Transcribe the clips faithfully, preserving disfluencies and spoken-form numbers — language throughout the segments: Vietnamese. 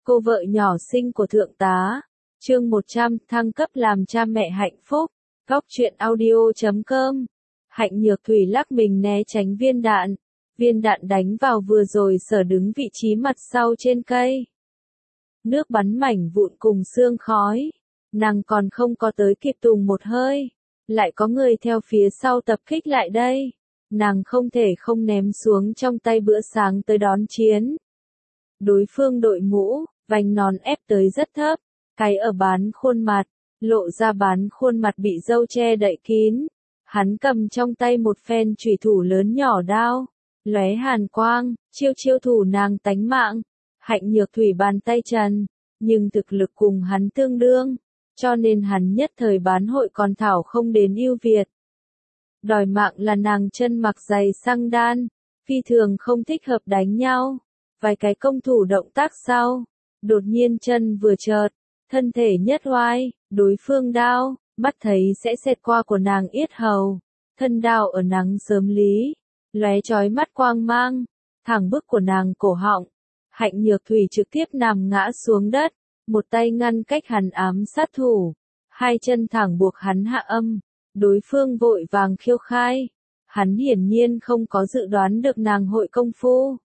Cô vợ nhỏ xinh của thượng tá. Chương một trăm, thăng cấp làm cha mẹ hạnh phúc. Góc truyện audio chấm com. Hạnh Nhược Thủy lắc mình né tránh viên đạn. Viên đạn đánh vào vừa rồi Sở đứng vị trí mặt sau trên cây. Nước bắn mảnh vụn cùng sương khói. Nàng còn không có tới kịp tùng một hơi. Lại có người theo phía sau tập kích lại đây. Nàng không thể không ném xuống trong tay bữa sáng tới đón chiến. Đối phương đội mũ, vành nón ép tới rất thấp, cái ở bán khuôn mặt, lộ ra bán khuôn mặt bị râu che đậy kín. Hắn cầm trong tay một phen chủy thủ lớn nhỏ đao, lóe hàn quang, chiêu chiêu thủ nàng tánh mạng. Hạnh Nhược Thủy bàn tay trần, nhưng thực lực cùng hắn tương đương, cho nên hắn nhất thời bán hội còn thảo không đến ưu việt. Đòi mạng là nàng chân mặc giày xăng đan, phi thường không thích hợp đánh nhau. Vài cái công thủ động tác sau, đột nhiên chân vừa chợt, thân thể nhất oai, đối phương đao, mắt thấy sẽ xẹt qua của nàng yết hầu, thân đao ở nắng sớm lý, lóe chói mắt quang mang, thẳng bức của nàng cổ họng. Hạnh Nhược Thủy trực tiếp nằm ngã xuống đất, một tay ngăn cách hắn ám sát thủ, hai chân thẳng buộc hắn hạ âm, đối phương vội vàng khiêu khai, hắn hiển nhiên không có dự đoán được nàng hội công phu.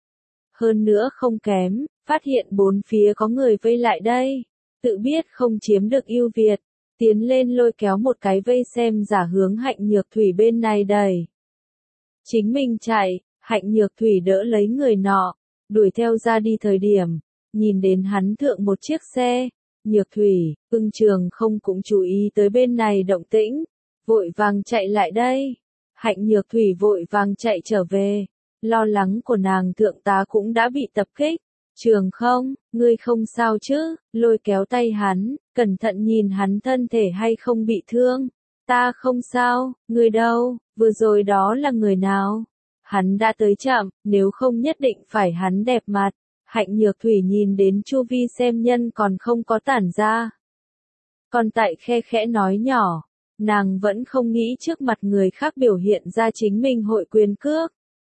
Hơn nữa không kém, phát hiện bốn phía có người vây lại đây, tự biết không chiếm được ưu việt, tiến lên lôi kéo một cái vây xem giả hướng Hạnh Nhược Thủy bên này đẩy. Chính mình chạy, Hạnh Nhược Thủy đỡ lấy người nọ, đuổi theo ra đi thời điểm, nhìn đến hắn thượng một chiếc xe, Nhược Thủy, Ưng Trường không cũng chú ý tới bên này động tĩnh, vội vàng chạy lại đây. Hạnh Nhược Thủy vội vàng chạy trở về. Lo lắng của nàng thượng tá cũng đã bị tập kích. Trường không, ngươi không sao chứ, lôi kéo tay hắn, cẩn thận nhìn hắn thân thể hay không bị thương. Ta không sao, ngươi đâu, vừa rồi đó là người nào? Hắn đã tới chậm, nếu không nhất định phải hắn đẹp mặt. Hạnh Nhược Thủy nhìn đến chu vi xem nhân còn không có tản ra. Còn tại khe khẽ nói nhỏ, nàng vẫn không nghĩ trước mặt người khác biểu hiện ra chính mình hội quyền cước.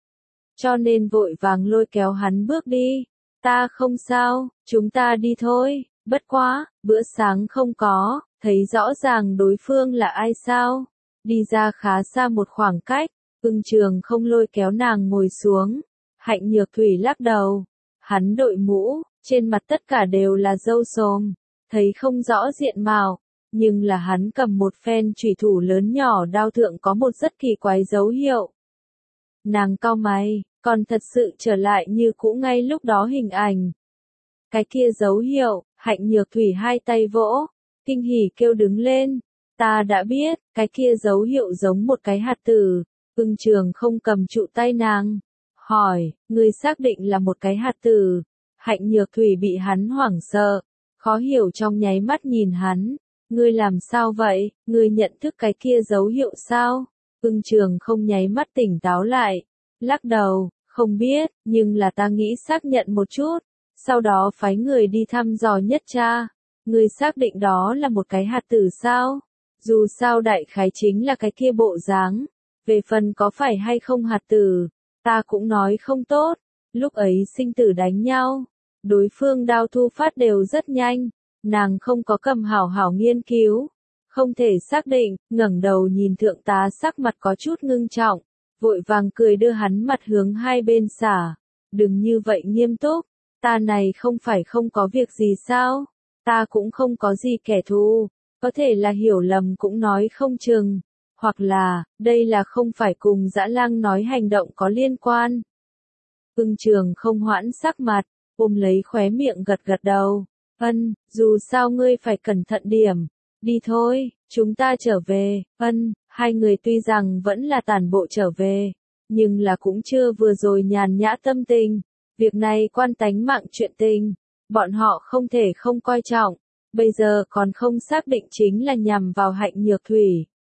Cho nên vội vàng lôi kéo hắn bước đi. Ta không sao, chúng ta đi thôi, bất quá, bữa sáng không có, thấy rõ ràng đối phương là ai sao. Đi ra khá xa một khoảng cách, Ưng Trường không lôi kéo nàng ngồi xuống. Hạnh Nhược Thủy lắc đầu, hắn đội mũ, trên mặt tất cả đều là râu xồm, thấy không rõ diện mạo, nhưng là hắn cầm một phen chủy thủ lớn nhỏ đao thượng có một rất kỳ quái dấu hiệu. Nàng cau mày, còn thật sự trở lại như cũ ngay lúc đó hình ảnh. Cái kia dấu hiệu, Hạnh Nhược Thủy hai tay vỗ, kinh hỉ kêu đứng lên. Ta đã biết, cái kia dấu hiệu giống một cái hạt tử. Ưng Trường không cầm trụ tay nàng. Hỏi, ngươi xác định là một cái hạt tử. Hạnh Nhược Thủy bị hắn hoảng sợ, khó hiểu trong nháy mắt nhìn hắn. Ngươi làm sao vậy, ngươi nhận thức cái kia dấu hiệu sao? Ưng Trường không nháy mắt tỉnh táo lại, lắc đầu, không biết, nhưng là ta nghĩ xác nhận một chút, sau đó phái người đi thăm dò nhất tra. Ngươi xác định đó là một cái hạt tử sao? Dù sao đại khái chính là cái kia bộ dáng, về phần có phải hay không hạt tử, ta cũng nói không tốt. Lúc ấy sinh tử đánh nhau, đối phương đao thu phát đều rất nhanh, nàng không có cầm hảo hảo nghiên cứu, không thể xác định. Ngẩng đầu nhìn thượng tá sắc mặt có chút ngưng trọng, vội vàng cười đưa hắn mặt hướng hai bên xả. Đừng như vậy nghiêm túc, ta này không phải không có việc gì sao, ta cũng không có gì kẻ thù, có thể là hiểu lầm cũng nói không chừng, hoặc là, đây là không phải cùng Dã Lang nói hành động có liên quan. Ưng Trường không hoãn sắc mặt, ôm lấy khóe miệng gật gật đầu. Ân, dù sao ngươi phải cẩn thận điểm. Đi thôi, chúng ta trở về. Ân, hai người tuy rằng vẫn là tản bộ trở về, nhưng là cũng chưa vừa rồi nhàn nhã tâm tình. Việc này quan tánh mạng chuyện tình, bọn họ không thể không coi trọng. Bây giờ còn không xác định chính là nhằm vào Hạnh Nhược Thủy,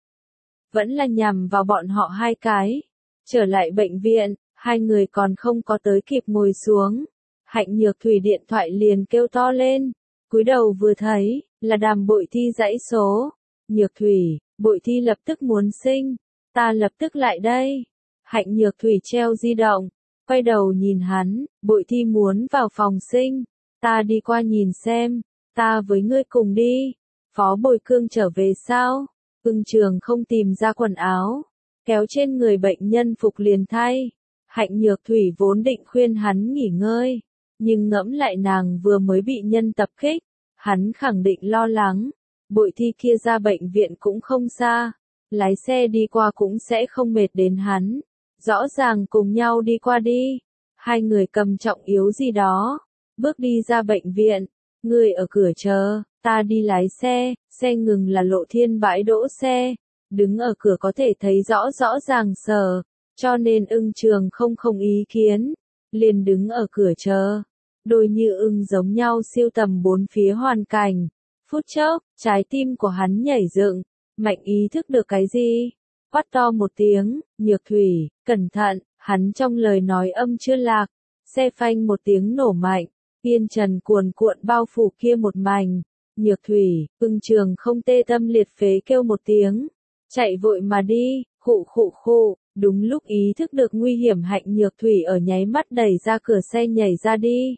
vẫn là nhằm vào bọn họ hai cái. Trở lại bệnh viện, hai người còn không có tới kịp ngồi xuống, Hạnh Nhược Thủy điện thoại liền kêu to lên. Cúi đầu vừa thấy, là Đàm Bội Thi dãy số. Nhược Thủy, Bội Thi lập tức muốn sinh, ta lập tức lại đây. Hạnh Nhược Thủy treo di động, quay đầu nhìn hắn. Bội Thi muốn vào phòng sinh, ta đi qua nhìn xem, ta với ngươi cùng đi. Phó Bồi Cương trở về sao? Ưng Trường không tìm ra quần áo, kéo trên người bệnh nhân phục liền thay. Hạnh Nhược Thủy vốn định khuyên hắn nghỉ ngơi, nhưng ngẫm lại nàng vừa mới bị nhân tập kích, hắn khẳng định lo lắng. Bội Thi kia ra bệnh viện cũng không xa, lái xe đi qua cũng sẽ không mệt đến hắn. Rõ ràng cùng nhau đi qua đi. Hai người cầm trọng yếu gì đó, bước đi ra bệnh viện. Người ở cửa chờ, ta đi lái xe. Xe ngừng là Lộ Thiên bãi đỗ xe, đứng ở cửa có thể thấy rõ rõ ràng sờ, cho nên Ưng Trường không không ý kiến, liền đứng ở cửa chờ. Đôi như ưng giống nhau siêu tầm bốn phía hoàn cảnh. Phút chốc, trái tim của hắn nhảy dựng, mạnh ý thức được cái gì? Quát to một tiếng, Nhược Thủy, cẩn thận, hắn trong lời nói âm chưa lạc. Xe phanh một tiếng nổ mạnh, yên trần cuồn cuộn bao phủ kia một mảnh. Nhược Thủy, Ưng Trường không tê tâm liệt phế kêu một tiếng, chạy vội mà đi, khụ khụ khụ, đúng lúc ý thức được nguy hiểm Hạnh Nhược Thủy ở nháy mắt đẩy ra cửa xe nhảy ra đi.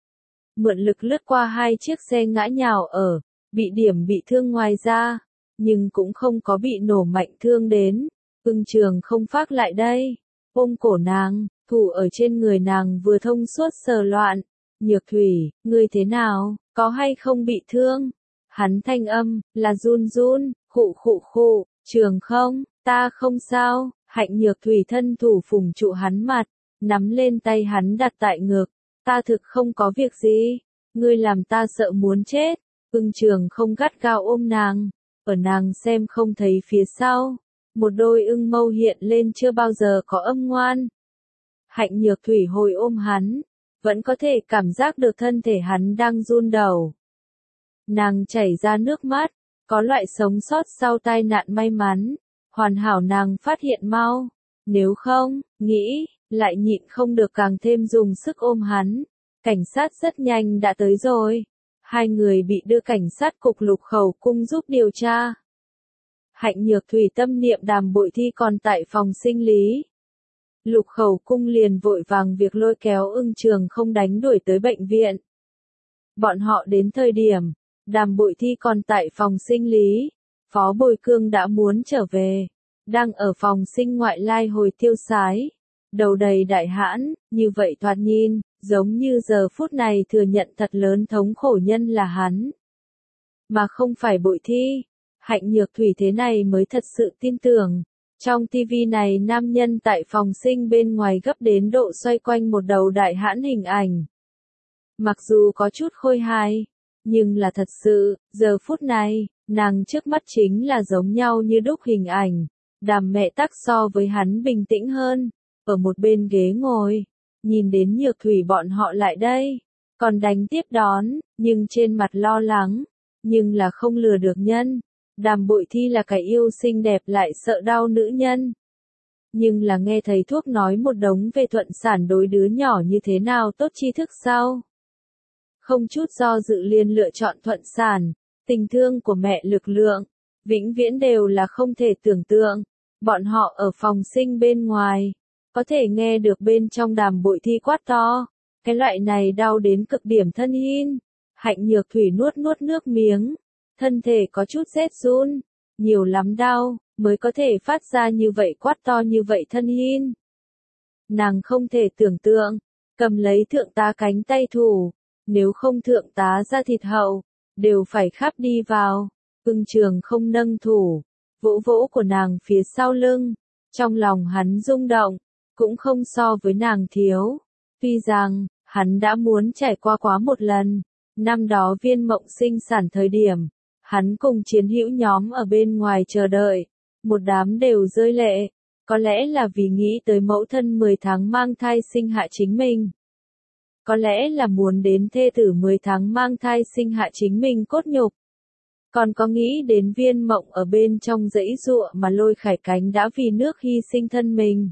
Mượn lực lướt qua hai chiếc xe ngã nhào ở, bị điểm bị thương ngoài ra, nhưng cũng không có bị nổ mạnh thương đến. Ưng Trường không phát lại đây, ôm cổ nàng, thủ ở trên người nàng vừa thông suốt sờ loạn. Nhược Thủy, ngươi thế nào, có hay không bị thương? Hắn thanh âm, là run run, khụ khụ khụ, Trường không, ta không sao. Hạnh Nhược Thủy thân thủ phủng trụ hắn mặt, nắm lên tay hắn đặt tại ngực. Ta thực không có việc gì, ngươi làm ta sợ muốn chết. Ưng Trường không gắt gao ôm nàng, ở nàng xem không thấy phía sau. Một đôi ưng mâu hiện lên chưa bao giờ có âm ngoan. Hạnh Nhược Thủy hồi ôm hắn, vẫn có thể cảm giác được thân thể hắn đang run đầu. Nàng chảy ra nước mắt, có loại sống sót sau tai nạn may mắn, hoàn hảo nàng phát hiện mau, nếu không, nghĩ, lại nhịn không được càng thêm dùng sức ôm hắn. Cảnh sát rất nhanh đã tới rồi, hai người bị đưa cảnh sát cục Lục Khẩu Cung giúp điều tra. Hạnh Nhược Thủy tâm niệm Đàm Bội Thi còn tại phòng sinh lý. Lục Khẩu Cung liền vội vàng việc lôi kéo Ưng Trường không đánh đuổi tới bệnh viện. Bọn họ đến thời điểm, Đàm Bội Thi còn tại phòng sinh lý, Phó Bồi Cương đã muốn trở về, đang ở phòng sinh ngoại lai hồi tiêu sái, đầu đầy đại hãn, như vậy thoạt nhìn, giống như giờ phút này thừa nhận thật lớn thống khổ nhân là hắn, mà không phải Bội Thi. Hạnh Nhược Thủy thế này mới thật sự tin tưởng. Trong tivi này nam nhân tại phòng sinh bên ngoài gấp đến độ xoay quanh một đầu đại hãn hình ảnh. Mặc dù có chút khôi hài, nhưng là thật sự, giờ phút này, nàng trước mắt chính là giống nhau như đúc hình ảnh. Đàm mẹ tắc so với hắn bình tĩnh hơn, ở một bên ghế ngồi, nhìn đến Nhược Thủy bọn họ lại đây, còn đánh tiếp đón, nhưng trên mặt lo lắng, nhưng là không lừa được nhân. Đàm Bội Thi là cái yêu xinh đẹp lại sợ đau nữ nhân. Nhưng là nghe thầy thuốc nói một đống về thuận sản đối đứa nhỏ như thế nào tốt tri thức sau. Không chút do dự liền lựa chọn thuận sản, tình thương của mẹ lực lượng, vĩnh viễn đều là không thể tưởng tượng. Bọn họ ở phòng sinh bên ngoài, có thể nghe được bên trong Đàm Bội Thi quát to, cái loại này đau đến cực điểm thân hin. Hạnh Nhược Thủy nuốt nuốt nước miếng. Thân thể có chút rét run, nhiều lắm đau, mới có thể phát ra như vậy quát to như vậy thân hin. Nàng không thể tưởng tượng, cầm lấy thượng tá cánh tay thủ, nếu không thượng tá ra thịt hậu, đều phải khắp đi vào. Ưng Trường không nâng thủ, vỗ vỗ của nàng phía sau lưng, trong lòng hắn rung động, cũng không so với nàng thiếu. Tuy rằng, hắn đã muốn trải qua quá một lần, năm đó Viên Mộng sinh sản thời điểm. Hắn cùng chiến hữu nhóm ở bên ngoài chờ đợi, một đám đều rơi lệ, có lẽ là vì nghĩ tới mẫu thân mười tháng mang thai sinh hạ chính mình. Có lẽ là muốn đến thê tử mười tháng mang thai sinh hạ chính mình cốt nhục. Còn có nghĩ đến Viên Mộng ở bên trong dãy giụa mà lôi khải cánh đã vì nước hy sinh thân mình.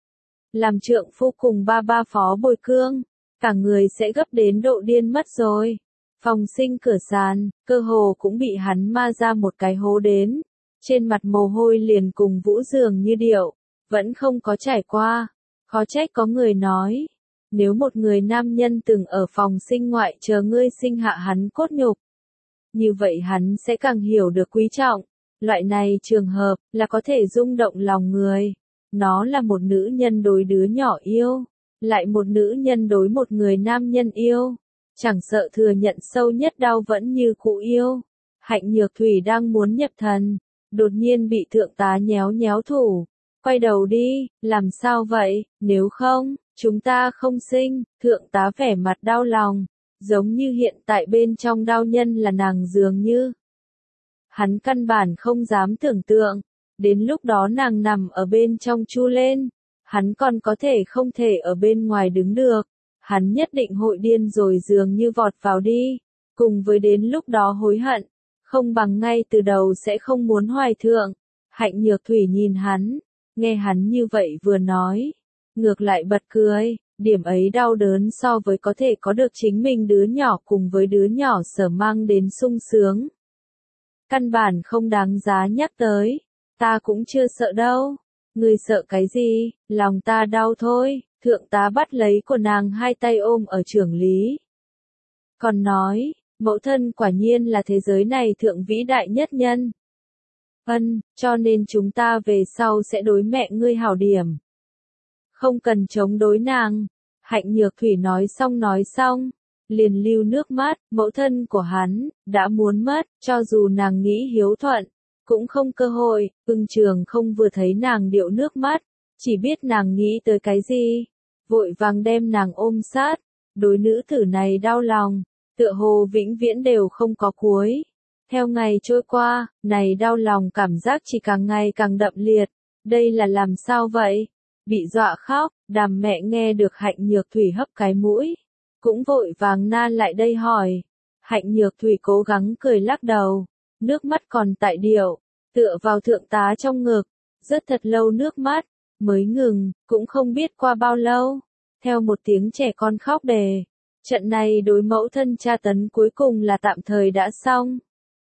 Làm trượng phu cùng ba ba Phó Bồi Cương, cả người sẽ gấp đến độ điên mất rồi. Phòng sinh cửa sàn, cơ hồ cũng bị hắn ma ra một cái hố đến, trên mặt mồ hôi liền cùng Vũ dường như điệu, vẫn không có trải qua, khó trách có người nói, nếu một người nam nhân từng ở phòng sinh ngoại chờ ngươi sinh hạ hắn cốt nhục, như vậy hắn sẽ càng hiểu được quý trọng. Loại này trường hợp là có thể rung động lòng người. Nó là một nữ nhân đối đứa nhỏ yêu, lại một nữ nhân đối một người nam nhân yêu. Chẳng sợ thừa nhận sâu nhất đau vẫn như cũ yêu. Hạnh Nhược Thủy đang muốn nhập thần, đột nhiên bị thượng tá nhéo nhéo thủ. Quay đầu đi, làm sao vậy, nếu không, chúng ta không sinh. Thượng tá vẻ mặt đau lòng, giống như hiện tại bên trong đau nhân là nàng dường như. Hắn căn bản không dám tưởng tượng, đến lúc đó nàng nằm ở bên trong chu lên, hắn còn có thể không thể ở bên ngoài đứng được, hắn nhất định hội điên rồi dường như vọt vào đi, cùng với đến lúc đó hối hận, không bằng ngay từ đầu sẽ không muốn hoài thượng. Hạnh Nhược Thủy nhìn hắn, nghe hắn như vậy vừa nói, ngược lại bật cười, điểm ấy đau đớn so với có thể có được chính mình đứa nhỏ cùng với đứa nhỏ sở mang đến sung sướng. Căn bản không đáng giá nhắc tới, ta cũng chưa sợ đâu, ngươi sợ cái gì, lòng ta đau thôi. Thượng tá bắt lấy của nàng hai tay ôm ở trưởng lý. Còn nói, mẫu thân quả nhiên là thế giới này thượng vĩ đại nhất nhân. Ân, cho nên chúng ta về sau sẽ đối mẹ ngươi hảo điểm. Không cần chống đối nàng. Hạnh Nhược Thủy nói xong nói xong, liền lưu nước mắt. Mẫu thân của hắn đã muốn mất, cho dù nàng nghĩ hiếu thuận, cũng không cơ hội. Ưng Trường không vừa thấy nàng điệu nước mắt, chỉ biết nàng nghĩ tới cái gì, vội vàng đem nàng ôm sát. Đối nữ tử này đau lòng, tựa hồ vĩnh viễn đều không có cuối. Theo ngày trôi qua, này đau lòng cảm giác chỉ càng ngày càng đậm liệt. Đây là làm sao vậy? Bị dọa khóc, Đàm mẹ nghe được Hạnh Nhược Thủy hấp cái mũi, cũng vội vàng na lại đây hỏi. Hạnh Nhược Thủy cố gắng cười lắc đầu, nước mắt còn tại điệu, tựa vào thượng tá trong ngực, rất thật lâu nước mắt, mới ngừng, cũng không biết qua bao lâu. Theo một tiếng trẻ con khóc đề, trận này đối mẫu thân tra tấn cuối cùng là tạm thời đã xong.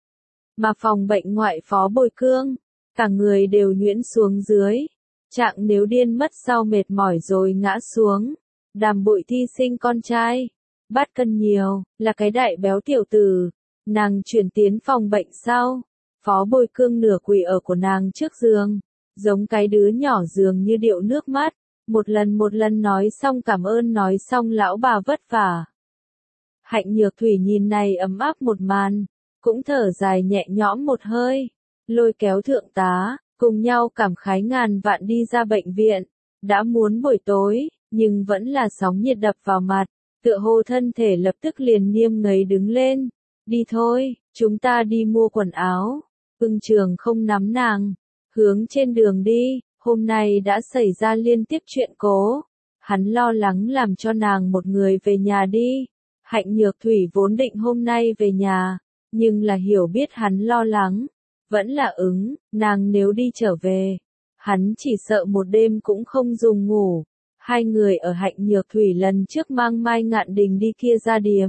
Mà phòng bệnh ngoại phó Bồi Cương, cả người đều nhuyễn xuống dưới, trạng nếu điên mất sau mệt mỏi rồi ngã xuống. Đàm Bội Thi sinh con trai, Bát Cân Nhiều, là cái đại béo tiểu tử, nàng chuyển tiến phòng bệnh sau, phó Bồi Cương nửa quỳ ở của nàng trước giường, giống cái đứa nhỏ dường như điệu nước mắt, một lần một lần nói xong cảm ơn nói xong lão bà vất vả. Hạnh Nhược Thủy nhìn này ấm áp một màn, cũng thở dài nhẹ nhõm một hơi, lôi kéo thượng tá, cùng nhau cảm khái ngàn vạn đi ra bệnh viện. Đã muốn buổi tối, nhưng vẫn là sóng nhiệt đập vào mặt, tựa hồ thân thể lập tức liền nghiêm ngấy đứng lên. Đi thôi, chúng ta đi mua quần áo. Ưng Trường không nắm nàng, hướng trên đường đi, hôm nay đã xảy ra liên tiếp chuyện cố. Hắn lo lắng làm cho nàng một người về nhà đi. Hạnh Nhược Thủy vốn định hôm nay về nhà, nhưng là hiểu biết hắn lo lắng, vẫn là ứng. Nàng nếu đi trở về, hắn chỉ sợ một đêm cũng không dùng ngủ. Hai người ở Hạnh Nhược Thủy lần trước mang Mai Ngạn Đình đi kia ra điếm,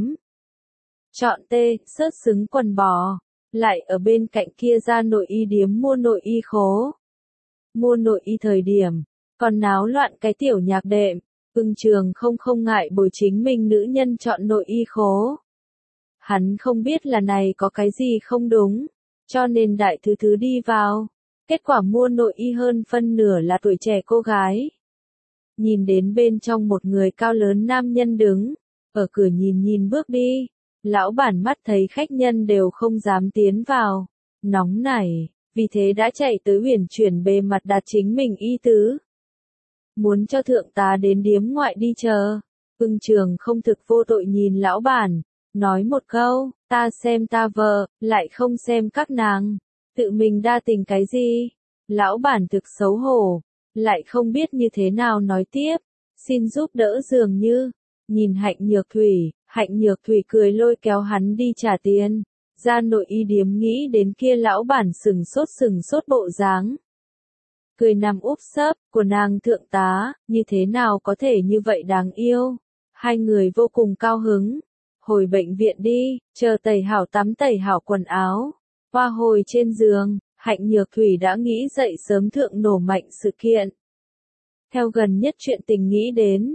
chọn tê, sớt xứng quần bò, lại ở bên cạnh kia ra nội y điếm mua nội y khố. Mua nội y thời điểm, còn náo loạn cái tiểu nhạc đệm. Ưng Trường không không ngại bồi chính mình nữ nhân chọn nội y khố. Hắn không biết là này có cái gì không đúng, cho nên đại thứ thứ đi vào. Kết quả mua nội y hơn phân nửa là tuổi trẻ cô gái. Nhìn đến bên trong một người cao lớn nam nhân đứng, ở cửa nhìn nhìn bước đi. Lão bản mắt thấy khách nhân đều không dám tiến vào, nóng nảy, vì thế đã chạy tới huyền chuyển bề mặt đặt chính mình y tứ. Muốn cho thượng tá đến điếm ngoại đi chờ. Ưng Trường không thực vô tội nhìn lão bản, nói một câu, ta xem ta vợ, lại không xem các nàng, tự mình đa tình cái gì. Lão bản thực xấu hổ, lại không biết như thế nào nói tiếp, xin giúp đỡ dường như. Nhìn Hạnh Nhược Thủy, Hạnh Nhược Thủy cười lôi kéo hắn đi trả tiền, ra nội y điếm nghĩ đến kia lão bản sừng sốt sừng sốt bộ dáng. Cười nằm úp sấp, của nàng thượng tá, như thế nào có thể như vậy đáng yêu. Hai người vô cùng cao hứng. Hồi bệnh viện đi, chờ tẩy hảo tắm tẩy hảo quần áo. Hoa hồi trên giường, Hạnh Nhược Thủy đã nghĩ dậy sớm thượng nổ mạnh sự kiện. Theo gần nhất chuyện tình nghĩ đến,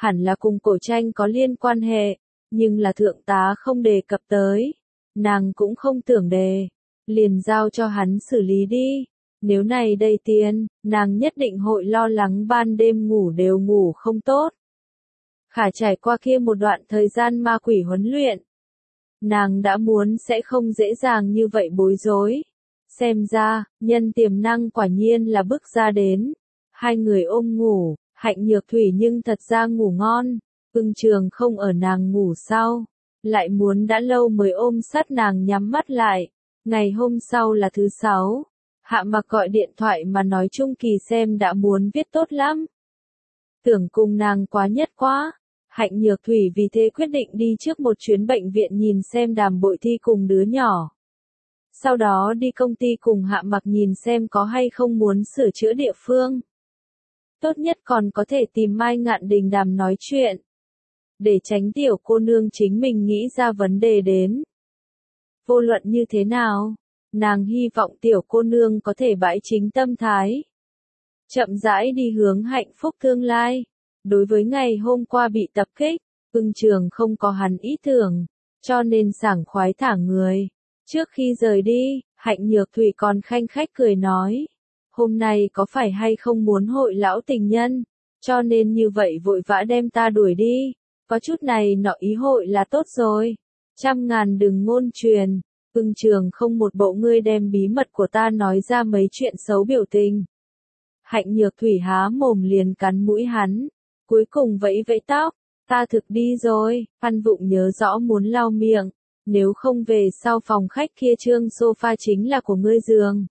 hẳn là cùng cổ tranh có liên quan hệ, nhưng là thượng tá không đề cập tới, nàng cũng không tưởng đề, liền giao cho hắn xử lý đi. Nếu này đây tiền, nàng nhất định hội lo lắng ban đêm ngủ đều ngủ không tốt. Khả trải qua kia một đoạn thời gian ma quỷ huấn luyện, nàng đã muốn sẽ không dễ dàng như vậy bối rối. Xem ra, nhân tiềm năng quả nhiên là bước ra đến. Hai người ôm ngủ, Hạnh Nhược Thủy nhưng thật ra ngủ ngon, Ưng Trường không ở nàng ngủ sau, lại muốn đã lâu mới ôm sát nàng nhắm mắt lại. Ngày hôm sau là thứ sáu, Hạ Mặc gọi điện thoại mà nói Trung Kỳ xem đã muốn viết tốt lắm. Tưởng cùng nàng quá nhất quá. Hạnh Nhược Thủy vì thế quyết định đi trước một chuyến bệnh viện nhìn xem Đàm Bội Thi cùng đứa nhỏ. Sau đó đi công ty cùng Hạ Mặc nhìn xem có hay không muốn sửa chữa địa phương. Tốt nhất còn có thể tìm Mai Ngạn Đình Đàm nói chuyện. Để tránh tiểu cô nương chính mình nghĩ ra vấn đề đến. Vô luận như thế nào, nàng hy vọng tiểu cô nương có thể bãi chính tâm thái. Chậm rãi đi hướng hạnh phúc tương lai. Đối với ngày hôm qua bị tập kích, Ưng Trường không có hắn ý tưởng, cho nên sảng khoái thả người. Trước khi rời đi, Hạnh Nhược Thủy còn khanh khách cười nói, hôm nay có phải hay không muốn hội lão tình nhân, cho nên như vậy vội vã đem ta đuổi đi, có chút này nọ ý hội là tốt rồi. Trăm ngàn đừng ngôn truyền, Ưng Trường không một bộ ngươi đem bí mật của ta nói ra mấy chuyện xấu biểu tình. Hạnh Nhược Thủy há mồm liền cắn mũi hắn. Cuối cùng vẫy vẫy tóc, ta thực đi rồi, Văn Vụng nhớ rõ muốn lau miệng, nếu không về sau phòng khách kia trương sofa chính là của ngươi giường.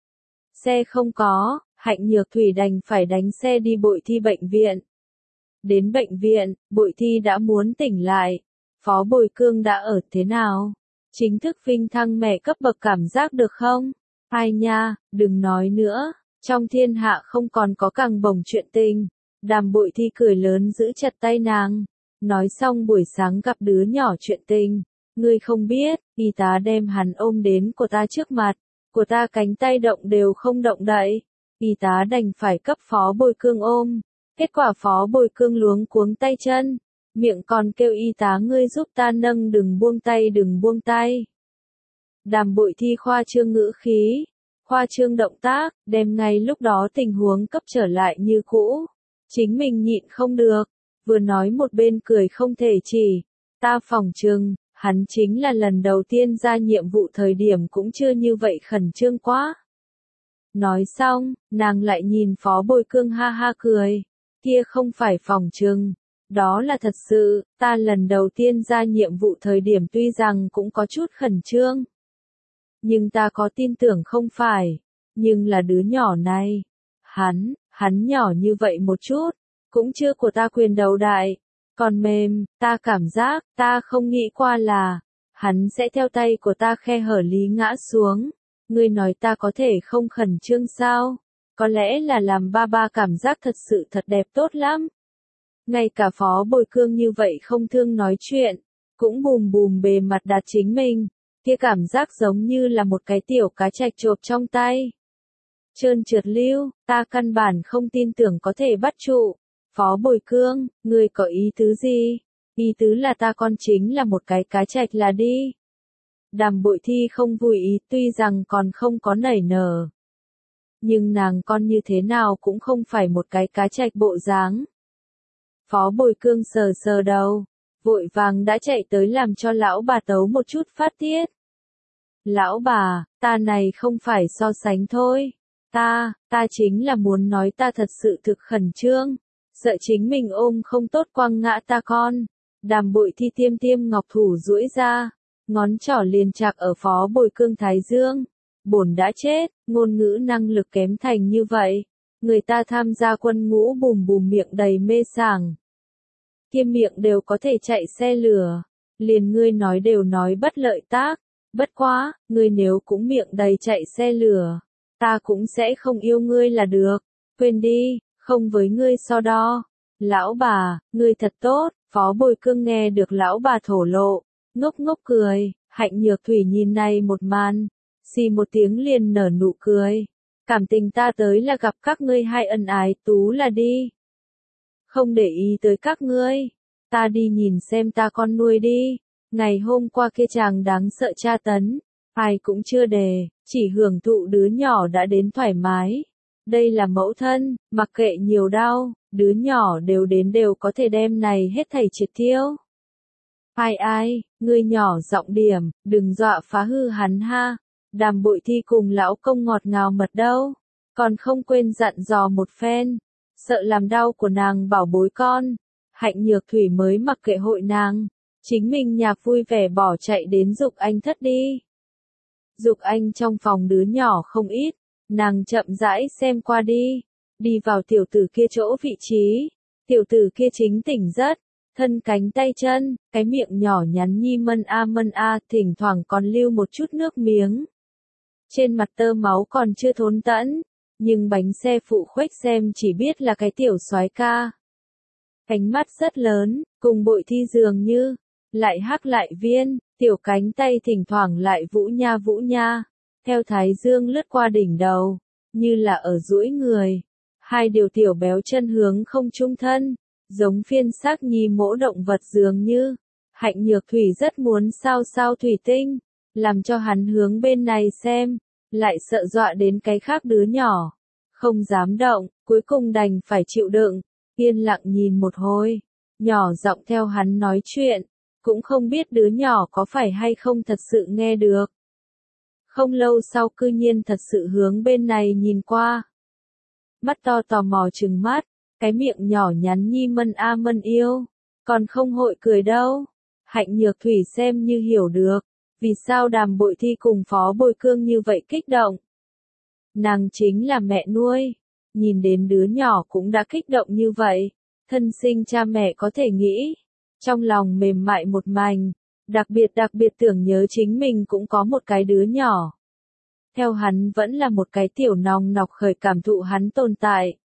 Xe không có, Hạnh Nhược Thủy đành phải đánh xe đi Bội Thi bệnh viện. Đến bệnh viện, Bội Thi đã muốn tỉnh lại, Phó Bồi Cương đã ở thế nào? Chính thức vinh thăng mẹ cấp bậc cảm giác được không? Ai nha, đừng nói nữa, trong thiên hạ không còn có càng bổng chuyện tình. Đàm Bội Thi cười lớn giữ chặt tay nàng. Nói xong buổi sáng gặp đứa nhỏ chuyện tình. Ngươi không biết, y tá đem hắn ôm đến của ta trước mặt. Của ta cánh tay động đều không động đậy. Y tá đành phải cấp Phó Bồi Cương ôm. Kết quả Phó Bồi Cương luống cuống tay chân. Miệng còn kêu y tá ngươi giúp ta nâng đừng buông tay đừng buông tay. Đàm Bội Thi khoa trương ngữ khí. Khoa trương động tác, đem ngay lúc đó tình huống cấp trở lại như cũ. Chính mình nhịn không được, vừa nói một bên cười không thể chỉ, ta phỏng chừng, hắn chính là lần đầu tiên ra nhiệm vụ thời điểm cũng chưa như vậy khẩn trương quá. Nói xong, nàng lại nhìn Phó Bồi Cương ha ha cười, kia không phải phỏng chừng, đó là thật sự, ta lần đầu tiên ra nhiệm vụ thời điểm tuy rằng cũng có chút khẩn trương. Nhưng ta có tin tưởng không phải, nhưng là đứa nhỏ này, hắn, hắn nhỏ như vậy một chút, cũng chưa của ta quyền đầu đại, còn mềm, ta cảm giác, ta không nghĩ qua là, hắn sẽ theo tay của ta khe hở lý ngã xuống, ngươi nói ta có thể không khẩn trương sao, có lẽ là làm ba ba cảm giác thật sự thật đẹp tốt lắm. Ngay cả Phó Bồi Cương như vậy không thương nói chuyện, cũng bùm bùm bề mặt đạt chính mình, kia cảm giác giống như là một cái tiểu cá trạch chộp trong tay. Trơn trượt lưu, ta căn bản không tin tưởng có thể bắt trụ. Phó Bồi Cương, ngươi có ý tứ gì? Ý tứ là ta con chính là một cái cá trạch là đi. Đàm Bội Thi không vui ý tuy rằng còn không có nảy nở. Nhưng nàng con như thế nào cũng không phải một cái cá trạch bộ dáng. Phó Bồi Cương sờ sờ đầu, vội vàng đã chạy tới làm cho lão bà tấu một chút phát tiết. Lão bà, ta này không phải so sánh thôi. Ta, ta chính là muốn nói ta thật sự thực khẩn trương, sợ chính mình ôm không tốt quăng ngã ta con. Đàm Bội Thi tiêm tiêm ngọc thủ duỗi ra, ngón trỏ liền chạc ở Phó Bồi Cương thái dương. Bổn đã chết, ngôn ngữ năng lực kém thành như vậy. Người ta tham gia quân ngũ bùm bùm miệng đầy mê sảng. Kia miệng đều có thể chạy xe lửa. Liền ngươi nói đều nói bất lợi tác. Bất quá, ngươi nếu cũng miệng đầy chạy xe lửa. Ta cũng sẽ không yêu ngươi là được. Quên đi, không với ngươi so đo. Lão bà, ngươi thật tốt. Phó Bồi Cương nghe được lão bà thổ lộ. Ngốc ngốc cười. Hạnh Nhược Thủy nhìn này một màn. Xì một tiếng liền nở nụ cười. Cảm tình ta tới là gặp các ngươi hai ân ái tú là đi. không để ý tới các ngươi. Ta đi nhìn xem ta con nuôi đi. Ngày hôm qua kia chàng đáng sợ tra tấn, ai cũng chưa đề, chỉ hưởng thụ đứa nhỏ đã đến thoải mái. Đây là mẫu thân, mặc kệ nhiều đau, đứa nhỏ đều đến đều có thể đem này hết thảy triệt tiêu. Ai ai, ngươi nhỏ giọng điểm, đừng dọa phá hư hắn ha. Đàm Bội Thi cùng lão công ngọt ngào mật đâu, còn không quên dặn dò một phen, sợ làm đau của nàng bảo bối con. Hạnh Nhược Thủy mới mặc kệ hội nàng, chính mình nhạc vui vẻ bỏ chạy đến Dục Anh thất đi. Dục Anh trong phòng đứa nhỏ không ít, nàng chậm rãi xem qua đi, đi vào tiểu tử kia chỗ vị trí, tiểu tử kia chính tỉnh rất, thân cánh tay chân, cái miệng nhỏ nhắn nhi mân a mân a, thỉnh thoảng còn lưu một chút nước miếng. Trên mặt tơ máu còn chưa thốn tẫn, nhưng bánh xe phụ khuếch xem chỉ biết là cái tiểu soái ca. Cánh mắt rất lớn, cùng Bội Thi dường như, lại hắc lại viên, tiểu cánh tay thỉnh thoảng lại vũ nha vũ nha, theo thái dương lướt qua đỉnh đầu, như là ở duỗi người. Hai điều tiểu béo chân hướng không trung thân, giống phiên xác nhi mỗ động vật dường như. Hạnh Nhược Thủy rất muốn sao sao thủy tinh, làm cho hắn hướng bên này xem, lại sợ dọa đến cái khác đứa nhỏ. Không dám động, cuối cùng đành phải chịu đựng, yên lặng nhìn một hồi, nhỏ giọng theo hắn nói chuyện, cũng không biết đứa nhỏ có phải hay không thật sự nghe được. Không lâu sau cư nhiên thật sự hướng bên này nhìn qua. Mắt to tò mò trừng mắt, cái miệng nhỏ nhắn nhi mân a mân yêu, còn không hội cười đâu. Hạnh Nhược Thủy xem như hiểu được, vì sao Đàm Bội Thi cùng Phó Bồi Cương như vậy kích động. Nàng chính là mẹ nuôi, nhìn đến đứa nhỏ cũng đã kích động như vậy, thân sinh cha mẹ có thể nghĩ, trong lòng mềm mại một mảnh, đặc biệt đặc biệt tưởng nhớ chính mình cũng có một cái đứa nhỏ. Theo hắn vẫn là một cái tiểu nòng nọc khởi cảm thụ hắn tồn tại.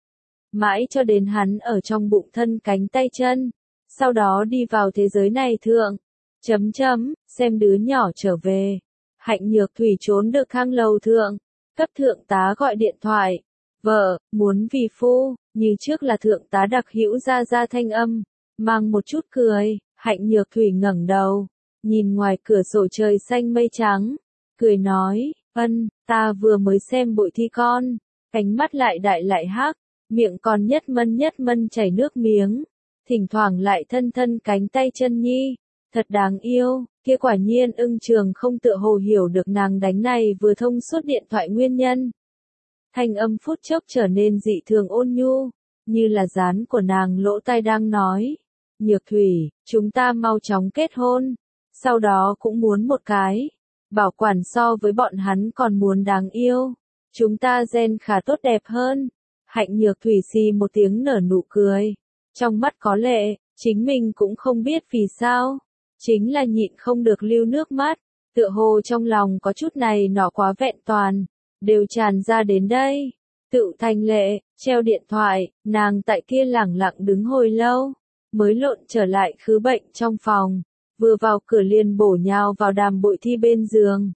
Mãi cho đến hắn ở trong bụng thân cánh tay chân, sau đó đi vào thế giới này thượng, chấm chấm, xem đứa nhỏ trở về. Hạnh Nhược Thủy trốn được thang lầu thượng, cấp thượng tá gọi điện thoại. Vợ, muốn vì phu, như trước là thượng tá đặc hữu ra ra thanh âm, mang một chút cười. Hạnh Nhược Thủy ngẩng đầu, nhìn ngoài cửa sổ trời xanh mây trắng, cười nói, ân, ta vừa mới xem Bội Thi con, cánh mắt lại đại lại hắc, miệng còn nhất mân nhất mân chảy nước miếng, thỉnh thoảng lại thân thân cánh tay chân nhi, thật đáng yêu. Kia quả nhiên ưng trường không tựa hồ hiểu được nàng đánh này vừa thông suốt điện thoại nguyên nhân. Thanh âm phút chốc trở nên dị thường ôn nhu, như là dán của nàng lỗ tai đang nói. Nhược Thủy, chúng ta mau chóng kết hôn, sau đó cũng muốn một cái. Bảo quản so với bọn hắn còn muốn đáng yêu. Chúng ta gen khá tốt đẹp hơn. Hạnh Nhược Thủy xì một tiếng nở nụ cười. Trong mắt có lệ, chính mình cũng không biết vì sao. Chính là nhịn không được lưu nước mắt, tựa hồ trong lòng có chút này nọ quá vẹn toàn, đều tràn ra đến đây. Tự thành lệ, treo điện thoại, nàng tại kia lẳng lặng đứng hồi lâu, mới lộn trở lại khứ bệnh trong phòng, vừa vào cửa liền bổ nhào vào Đàm Bội Thi bên giường.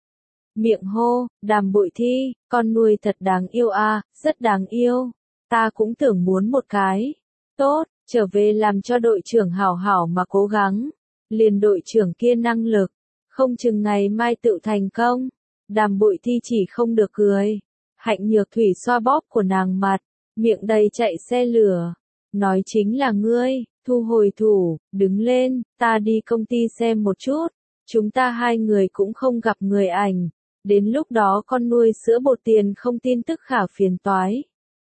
Miệng hô, Đàm Bội Thi, con nuôi thật đáng yêu a, rất đáng yêu, ta cũng tưởng muốn một cái. Tốt, trở về làm cho đội trưởng hảo hảo mà cố gắng. Liền đội trưởng kia năng lực, không chừng ngày mai tự thành công. Đàm Bội Thi chỉ không được cười. Hạnh Nhược Thủy xoa bóp của nàng mặt, miệng đầy chạy xe lửa. Nói chính là ngươi, thu hồi thủ, đứng lên, ta đi công ty xem một chút. Chúng ta hai người cũng không gặp người ảnh. Đến lúc đó con nuôi sữa bột tiền không tin tức khả phiền toái.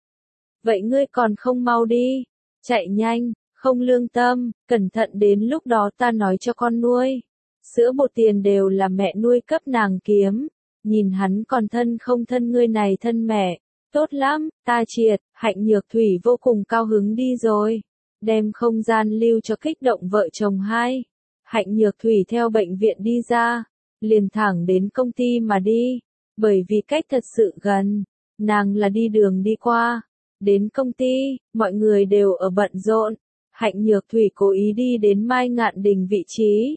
Vậy ngươi còn không mau đi, chạy nhanh. Không lương tâm, cẩn thận đến lúc đó ta nói cho con nuôi. Sữa bột tiền đều là mẹ nuôi cấp nàng kiếm. Nhìn hắn còn thân không thân ngươi này thân mẹ. Tốt lắm, ta triệt. Hạnh Nhược Thủy vô cùng cao hứng đi rồi. Đem không gian lưu cho kích động vợ chồng hai. Hạnh Nhược Thủy theo bệnh viện đi ra. Liền thẳng đến công ty mà đi. Bởi vì cách thật sự gần. Nàng là đi đường đi qua. Đến công ty, mọi người đều ở bận rộn. Hạnh Nhược Thủy cố ý đi đến Mai Ngạn Đình vị trí.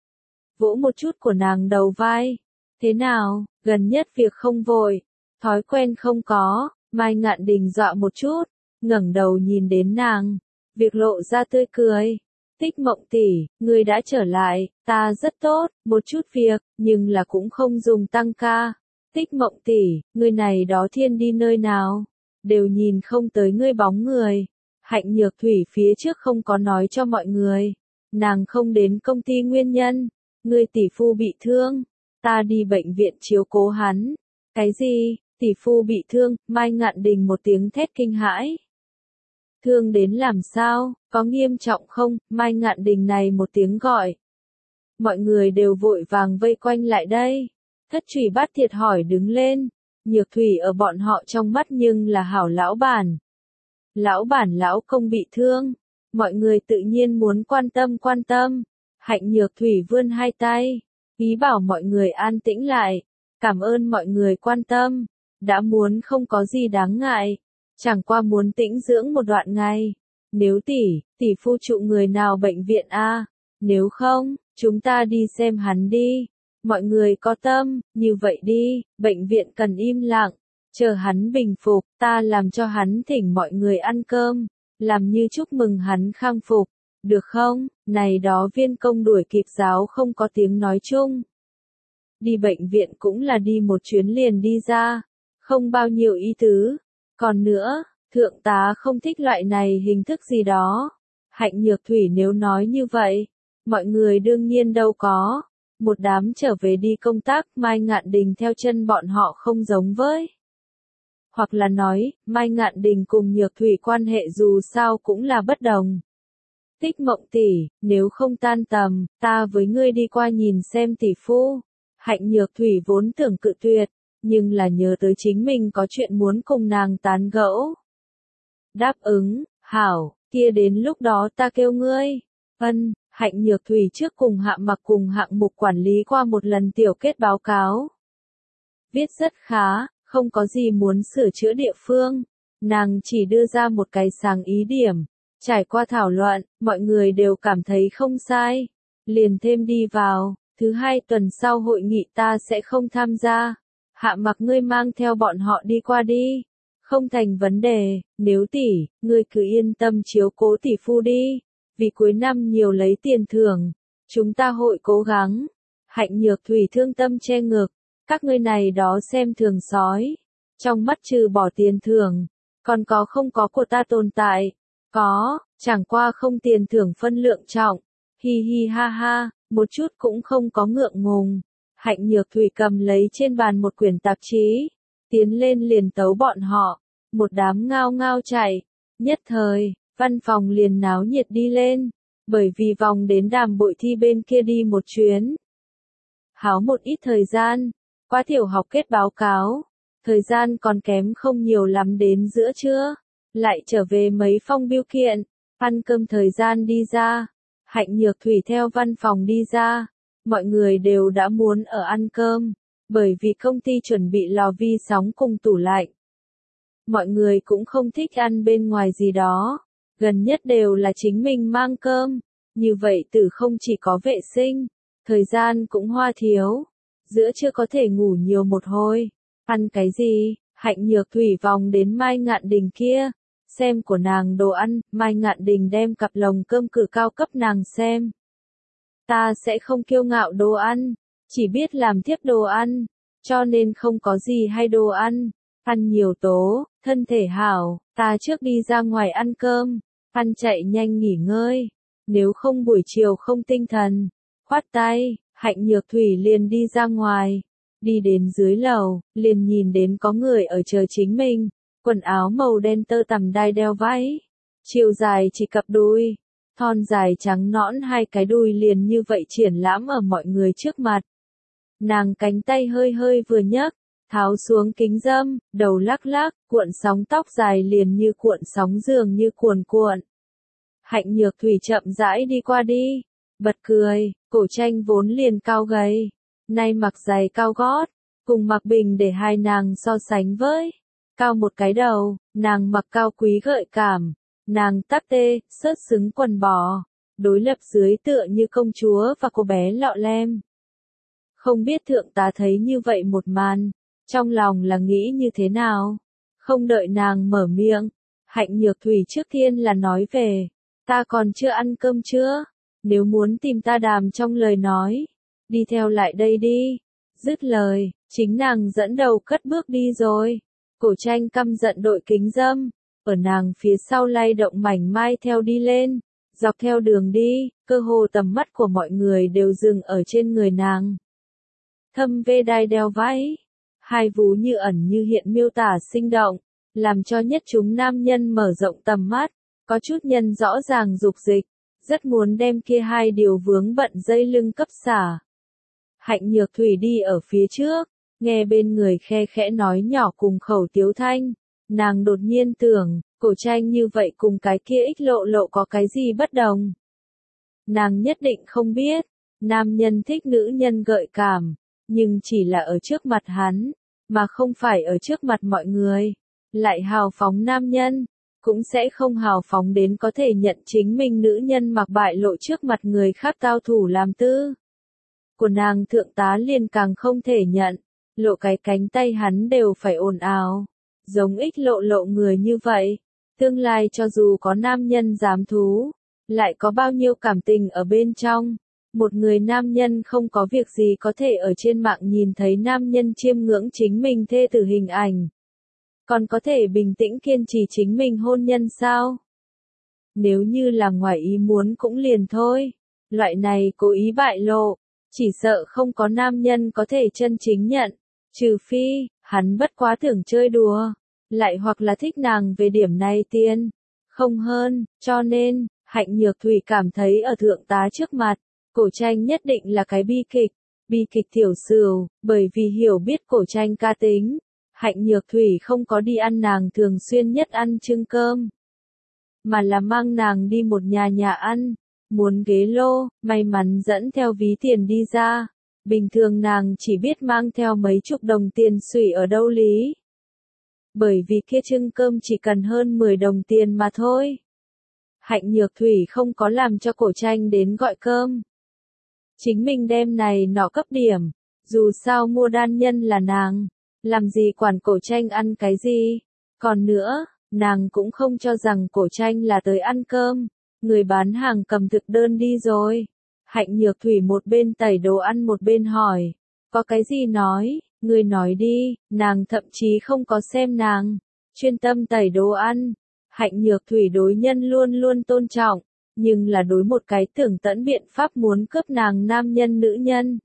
Vỗ một chút của nàng đầu vai. Thế nào, gần nhất việc không vội, thói quen không có. Mai Ngạn Đình dọa một chút, ngẩng đầu nhìn đến nàng, việc lộ ra tươi cười. Tích Mộng tỷ, ngươi đã trở lại, ta rất tốt, một chút việc, nhưng là cũng không dùng tăng ca. Tích Mộng tỷ, ngươi này đó thiên đi nơi nào, đều nhìn không tới ngươi bóng người. Hạnh Nhược Thủy phía trước không có nói cho mọi người, nàng không đến công ty nguyên nhân, ngươi tỷ phu bị thương, ta đi bệnh viện chiếu cố hắn. Cái gì, tỷ phu bị thương? Mai Ngạn Đình một tiếng thét kinh hãi. Thương đến làm sao, có nghiêm trọng không? Mai Ngạn Đình này một tiếng gọi. Mọi người đều vội vàng vây quanh lại đây. Thất Trùy Bát Thiệt hỏi đứng lên. Nhược Thủy ở bọn họ trong mắt nhưng là hảo lão bản. Lão bản lão công bị thương. Mọi người tự nhiên muốn quan tâm quan tâm. Hạnh Nhược Thủy vươn hai tay, ý bảo mọi người an tĩnh lại. Cảm ơn mọi người quan tâm. Đã muốn không có gì đáng ngại. Chẳng qua muốn tĩnh dưỡng một đoạn ngày. Nếu tỷ, tỷ phu trụ người nào bệnh viện a? Nếu không, chúng ta đi xem hắn đi. Mọi người có tâm, như vậy đi, bệnh viện cần im lặng. Chờ hắn bình phục, ta làm cho hắn thỉnh mọi người ăn cơm. Làm như chúc mừng hắn khang phục. Được không? Này đó viên công đuổi kịp giáo không có tiếng nói chung. Đi bệnh viện cũng là đi một chuyến liền đi ra. Không bao nhiêu ý tứ. Còn nữa, thượng tá không thích loại này hình thức gì đó. Hạnh Nhược Thủy nếu nói như vậy, mọi người đương nhiên đâu có. Một đám trở về đi công tác, Mai Ngạn Đình theo chân bọn họ không giống với. Hoặc là nói, Mai Ngạn Đình cùng Nhược Thủy quan hệ dù sao cũng là bất đồng. Tích Mộng tỷ, nếu không tan tầm, ta với ngươi đi qua nhìn xem tỷ phu. Hạnh Nhược Thủy vốn tưởng cự tuyệt, nhưng là nhớ tới chính mình có chuyện muốn cùng nàng tán gẫu. Đáp ứng, hảo, kia đến lúc đó ta kêu ngươi. Ân, Hạnh Nhược Thủy trước cùng Hạ Mặc cùng hạng mục quản lý qua một lần tiểu kết báo cáo. Viết rất khá, không có gì muốn sửa chữa địa phương. Nàng chỉ đưa ra một cái sáng ý điểm. Trải qua thảo luận, mọi người đều cảm thấy không sai. Liền thêm đi vào, thứ hai tuần sau hội nghị ta sẽ không tham gia. Hạ Mặc ngươi mang theo bọn họ đi qua đi. Không thành vấn đề, nếu tỷ, ngươi cứ yên tâm chiếu cố tỷ phu đi. Vì cuối năm nhiều lấy tiền thưởng, chúng ta hội cố gắng. Hạnh Nhược Thủy thương tâm che ngực, các ngươi này đó xem thường sói. Trong mắt trừ bỏ tiền thưởng, còn có không có của ta tồn tại. Có, chẳng qua không tiền thưởng phân lượng trọng. Hi hi ha ha, một chút cũng không có ngượng ngùng. Hạnh Nhược Thủy cầm lấy trên bàn một quyển tạp chí, tiến lên liền tấu bọn họ. Một đám ngao ngao chạy, nhất thời, văn phòng liền náo nhiệt đi lên, bởi vì vòng đến Đàm Bội Thi bên kia đi một chuyến. Háo một ít thời gian, qua tiểu học kết báo cáo, thời gian còn kém không nhiều lắm đến giữa trưa, lại trở về mấy phong biêu kiện, ăn cơm thời gian đi ra, Hạnh Nhược Thủy theo văn phòng đi ra, mọi người đều đã muốn ở ăn cơm, bởi vì công ty chuẩn bị lò vi sóng cùng tủ lạnh. Mọi người cũng không thích ăn bên ngoài gì đó, gần nhất đều là chính mình mang cơm, như vậy tử không chỉ có vệ sinh, thời gian cũng hoa thiếu, giữa chưa có thể ngủ nhiều một hồi, ăn cái gì, Hạnh Nhược Thủy vòng đến Mai Ngạn Đình kia, xem của nàng đồ ăn, Mai Ngạn Đình đem cặp lồng cơm cử cao cấp nàng xem. Ta sẽ không kiêu ngạo đồ ăn, chỉ biết làm tiếp đồ ăn, cho nên không có gì hay đồ ăn, ăn nhiều tố, thân thể hảo, ta trước đi ra ngoài ăn cơm, ăn chạy nhanh nghỉ ngơi, nếu không buổi chiều không tinh thần. Khoát tay, Hạnh Nhược Thủy liền đi ra ngoài, đi đến dưới lầu, liền nhìn đến có người ở chờ chính mình, quần áo màu đen tơ tằm đai đeo váy, chiều dài chỉ cặp đùi, thon dài trắng nõn hai cái đùi liền như vậy triển lãm ở mọi người trước mặt. Nàng cánh tay hơi hơi vừa nhấc, tháo xuống kính dâm, đầu lắc lắc, cuộn sóng tóc dài liền như cuộn sóng dường như cuồn cuộn. Hạnh Nhược Thủy chậm rãi đi qua đi, bật cười, cổ tranh vốn liền cao gầy, nay mặc giày cao gót, cùng mặc bình để hai nàng so sánh với, cao một cái đầu, nàng mặc cao quý gợi cảm, nàng tắc tê, sớt xứng quần bò, đối lập dưới tựa như công chúa và cô bé lọ lem. Không biết thượng tá thấy như vậy một màn, trong lòng là nghĩ như thế nào? Không đợi nàng mở miệng, Hạnh Nhược Thủy trước tiên là nói về, ta còn chưa ăn cơm chưa? Nếu muốn tìm ta đàm trong lời nói, đi theo lại đây đi. Dứt lời, chính nàng dẫn đầu cất bước đi rồi. Cổ Tranh căm giận đội kính râm, ở nàng phía sau lay động mảnh mai theo đi lên. Dọc theo đường đi, cơ hồ tầm mắt của mọi người đều dừng ở trên người nàng. Thâm vê đai đeo váy, hai vú như ẩn như hiện miêu tả sinh động, làm cho nhất chúng nam nhân mở rộng tầm mắt, có chút nhân rõ ràng dục dịch, rất muốn đem kia hai điều vướng bận dây lưng cấp xả. Hạnh Nhược Thủy đi ở phía trước, nghe bên người khe khẽ nói nhỏ cùng khẩu tiếu thanh, nàng đột nhiên tưởng, Cổ Tranh như vậy cùng cái kia ích lộ lộ có cái gì bất đồng. Nàng nhất định không biết, nam nhân thích nữ nhân gợi cảm, nhưng chỉ là ở trước mặt hắn, mà không phải ở trước mặt mọi người. Lại hào phóng nam nhân, cũng sẽ không hào phóng đến có thể nhận chính mình nữ nhân mặc bại lộ trước mặt người khác cao thủ làm tư. Của nàng thượng tá liền càng không thể nhận, lộ cái cánh tay hắn đều phải ồn ào. Giống ích lộ lộ người như vậy, tương lai cho dù có nam nhân dám thú, lại có bao nhiêu cảm tình ở bên trong. Một người nam nhân không có việc gì có thể ở trên mạng nhìn thấy nam nhân chiêm ngưỡng chính mình thê tử hình ảnh. Còn có thể bình tĩnh kiên trì chính mình hôn nhân sao? Nếu như là ngoài ý muốn cũng liền thôi. Loại này cố ý bại lộ, chỉ sợ không có nam nhân có thể chân chính nhận. Trừ phi, hắn bất quá tưởng chơi đùa, lại hoặc là thích nàng về điểm này tiên. Không hơn, cho nên, Hạnh Nhược Thủy cảm thấy ở thượng tá trước mặt, Cổ Tranh nhất định là cái bi kịch, bi kịch tiểu sửu, bởi vì hiểu biết Cổ Tranh ca tính. Hạnh Nhược Thủy không có đi ăn nàng thường xuyên nhất ăn trưng cơm, mà là mang nàng đi một nhà nhà ăn, muốn ghế lô, may mắn dẫn theo ví tiền đi ra. Bình thường nàng chỉ biết mang theo mấy chục đồng tiền xủy ở đâu lý. Bởi vì kia trưng cơm chỉ cần hơn mười đồng tiền mà thôi. Hạnh Nhược Thủy không có làm cho Cổ Tranh đến gọi cơm. Chính mình đem này nọ cấp điểm, dù sao mua đan nhân là nàng. Làm gì quản Cổ Tranh ăn cái gì? Còn nữa, nàng cũng không cho rằng Cổ Tranh là tới ăn cơm. Người bán hàng cầm thực đơn đi rồi. Hạnh Nhược Thủy một bên tẩy đồ ăn một bên hỏi. Có cái gì nói, người nói đi, nàng thậm chí không có xem nàng. Chuyên tâm tẩy đồ ăn. Hạnh Nhược Thủy đối nhân luôn luôn tôn trọng, nhưng là đối một cái tưởng tẫn biện pháp muốn cướp nàng nam nhân nữ nhân.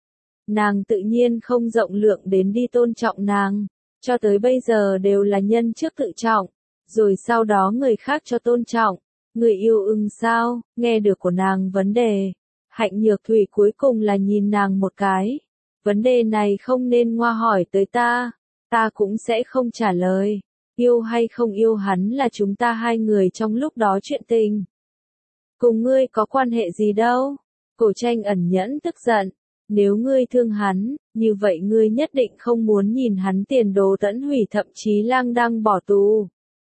Nàng tự nhiên không rộng lượng đến đi tôn trọng nàng, cho tới bây giờ đều là nhân trước tự trọng, rồi sau đó người khác cho tôn trọng. Người yêu ưng sao, nghe được của nàng vấn đề. Hạnh Nhược Thủy cuối cùng là nhìn nàng một cái. Vấn đề này không nên ngoa hỏi tới ta, ta cũng sẽ không trả lời. Yêu hay không yêu hắn là chúng ta hai người trong lúc đó chuyện tình. Cùng ngươi có quan hệ gì đâu? Cổ Tranh ẩn nhẫn tức giận. Nếu ngươi thương hắn, như vậy ngươi nhất định không muốn nhìn hắn tiền đồ tẫn hủy thậm chí lang đăng bỏ tù.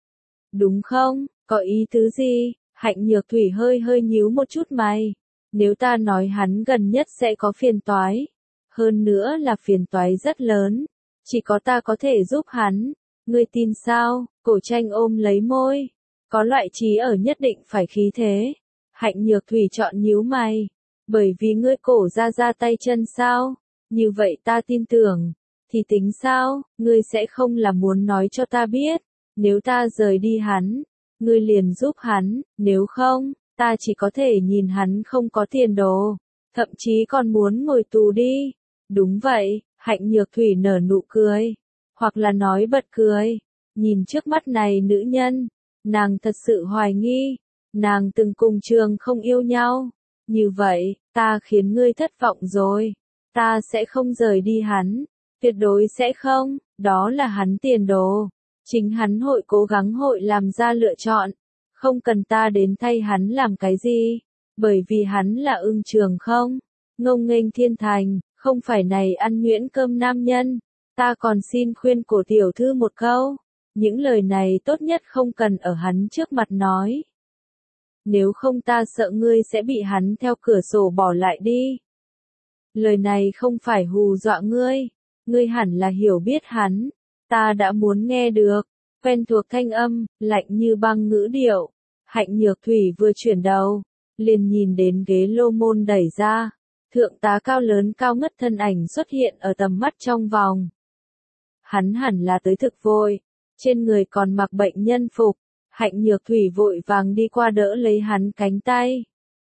Đúng không? Có ý tứ gì? Hạnh Nhược Thủy hơi hơi nhíu một chút mày. Nếu ta nói hắn gần nhất sẽ có phiền toái. Hơn nữa là phiền toái rất lớn. Chỉ có ta có thể giúp hắn. Ngươi tin sao? Cổ Tranh ôm lấy môi. Có loại trí ở nhất định phải khí thế. Hạnh Nhược Thủy chọn nhíu mày. Bởi vì ngươi cổ ra ra tay chân sao? Như vậy ta tin tưởng. Thì tính sao? Ngươi sẽ không là muốn nói cho ta biết. Nếu ta rời đi hắn, ngươi liền giúp hắn. Nếu không, ta chỉ có thể nhìn hắn không có tiền đồ. Thậm chí còn muốn ngồi tù đi. Đúng vậy, Hạnh Nhược Thủy nở nụ cười. Hoặc là nói bật cười. Nhìn trước mắt này nữ nhân. Nàng thật sự hoài nghi. Nàng từng cùng trường không yêu nhau. Như vậy, ta khiến ngươi thất vọng rồi. Ta sẽ không rời đi hắn. Tuyệt đối sẽ không. Đó là hắn tiền đồ. Chính hắn hội cố gắng hội làm ra lựa chọn. Không cần ta đến thay hắn làm cái gì. Bởi vì hắn là ưng trường không. Ngông nghênh thiên thành. Không phải này ăn nhuyễn cơm nam nhân. Ta còn xin khuyên cổ tiểu thư một câu. Những lời này tốt nhất không cần ở hắn trước mặt nói. Nếu không ta sợ ngươi sẽ bị hắn theo cửa sổ bỏ lại đi. Lời này không phải hù dọa ngươi. Ngươi hẳn là hiểu biết hắn. Ta đã muốn nghe được. Quen thuộc thanh âm, lạnh như băng ngữ điệu. Hạnh Nhược Thủy vừa chuyển đầu, liền nhìn đến ghế lô môn đẩy ra, thượng tá cao lớn cao ngất thân ảnh xuất hiện ở tầm mắt trong vòng. Hắn hẳn là tới thực vội, trên người còn mặc bệnh nhân phục, Hạnh Nhược Thủy vội vàng đi qua đỡ lấy hắn cánh tay.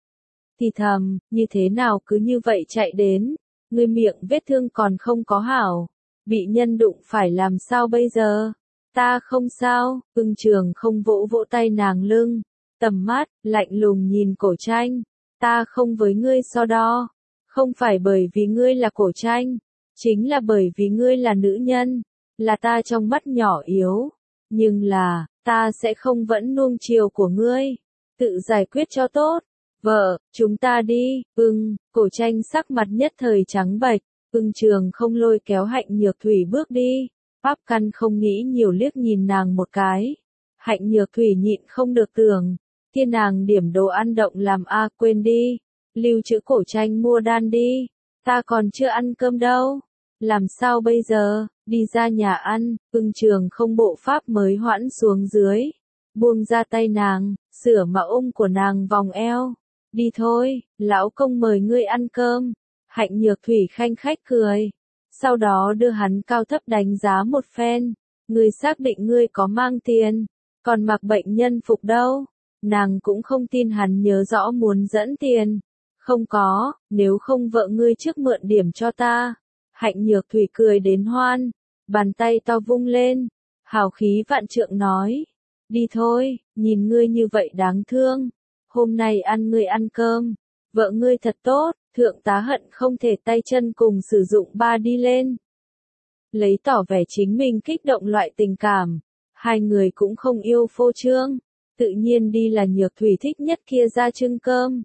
Thì thầm, như thế nào cứ như vậy chạy đến, người miệng vết thương còn không có hảo, bị nhân đụng phải làm sao bây giờ? Ta không sao, Ưng Trường không vỗ vỗ tay nàng lưng, tầm mắt, lạnh lùng nhìn Cổ Tranh, ta không với ngươi so đo, không phải bởi vì ngươi là Cổ Tranh, chính là bởi vì ngươi là nữ nhân, là ta trong mắt nhỏ yếu, nhưng là, ta sẽ không vẫn nuông chiều của ngươi, tự giải quyết cho tốt. Vợ, chúng ta đi, ưng, Cổ Tranh sắc mặt nhất thời trắng bệch, Ưng Trường không lôi kéo Hạnh Nhược Thủy bước đi, Pháp Căn không nghĩ nhiều liếc nhìn nàng một cái. Hạnh Nhược Thủy nhịn không được tưởng, kia nàng điểm đồ ăn động làm a quên đi, lưu trữ Cổ Tranh mua đan đi, ta còn chưa ăn cơm đâu, làm sao bây giờ, đi ra nhà ăn, Ưng Trường không bộ pháp mới hoãn xuống dưới, buông ra tay nàng, sửa mà ôm của nàng vòng eo. Đi thôi, lão công mời ngươi ăn cơm. Hạnh Nhược Thủy khanh khách cười. Sau đó đưa hắn cao thấp đánh giá một phen. Ngươi xác định ngươi có mang tiền, còn mặc bệnh nhân phục đâu. Nàng cũng không tin hắn nhớ rõ muốn dẫn tiền. Không có, nếu không vợ ngươi trước mượn điểm cho ta. Hạnh Nhược Thủy cười đến hoan. Bàn tay to vung lên. Hào khí vạn trượng nói. Đi thôi, nhìn ngươi như vậy đáng thương. Hôm nay ăn ngươi ăn cơm, vợ ngươi thật tốt, thượng tá hận không thể tay chân cùng sử dụng ba đi lên. Lấy tỏ vẻ chính mình kích động loại tình cảm, hai người cũng không yêu phô trương, tự nhiên đi là Nhược Thủy thích nhất kia ra trưng cơm.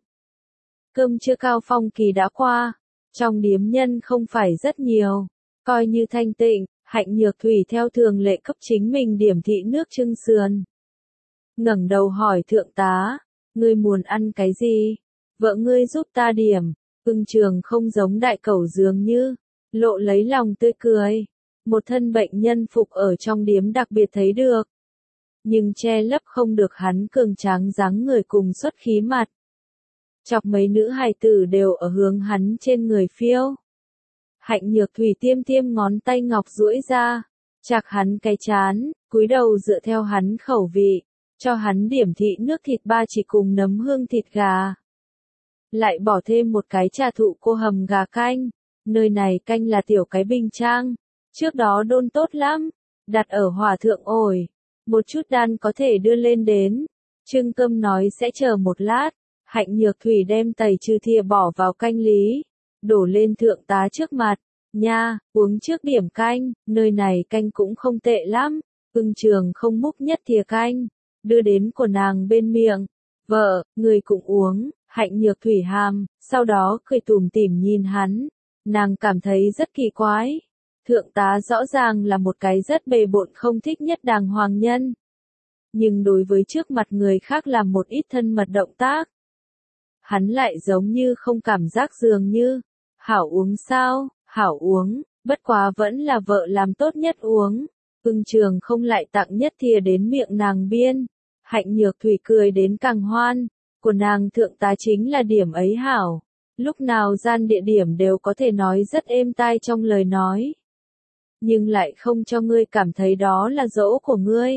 Cơm trưa cao phong kỳ đã qua, trong điếm nhân không phải rất nhiều, coi như thanh tịnh, Hạnh Nhược Thủy theo thường lệ cấp chính mình điểm thị nước trưng sườn. Ngẩng đầu hỏi thượng tá. Ngươi muốn ăn cái gì? Vợ ngươi giúp ta điểm. Ưng Trường không giống đại cẩu dường như, lộ lấy lòng tươi cười. Một thân bệnh nhân phục ở trong điếm đặc biệt thấy được. Nhưng che lấp không được hắn cường tráng dáng người cùng xuất khí mặt. Chọc mấy nữ hài tử đều ở hướng hắn trên người phiêu. Hạnh Nhược Thủy tiêm tiêm ngón tay ngọc duỗi ra, chạc hắn cái chán, cúi đầu dựa theo hắn khẩu vị. Cho hắn điểm thị nước thịt ba chỉ cùng nấm hương thịt gà. Lại bỏ thêm một cái trà thụ cô hầm gà canh. Nơi này canh là tiểu cái bình trang. Trước đó đôn tốt lắm. Đặt ở hỏa thượng ổi. Một chút đan có thể đưa lên đến. Trưng cơm nói sẽ chờ một lát. Hạnh Nhược Thủy đem tẩy trừ thìa bỏ vào canh lý. Đổ lên thượng tá trước mặt. Nha, uống trước điểm canh. Nơi này canh cũng không tệ lắm. Ưng Trường không múc nhất thìa canh. Đưa đến của nàng bên miệng. Vợ, người cũng uống. Hạnh Nhược Thủy hàm, sau đó cười tủm tỉm nhìn hắn. Nàng cảm thấy rất kỳ quái. Thượng tá rõ ràng là một cái rất bề bộn không thích nhất đàng hoàng nhân. Nhưng đối với trước mặt người khác làm một ít thân mật động tác. Hắn lại giống như không cảm giác dường như. Hảo uống sao, hảo uống, bất quá vẫn là vợ làm tốt nhất uống. Ưng Trường không lại tặng nhất thìa đến miệng nàng biên. Hạnh Nhược Thủy cười đến càng hoan. Của nàng thượng tá chính là điểm ấy hảo. Lúc nào gian địa điểm đều có thể nói rất êm tai trong lời nói. Nhưng lại không cho ngươi cảm thấy đó là dỗ của ngươi.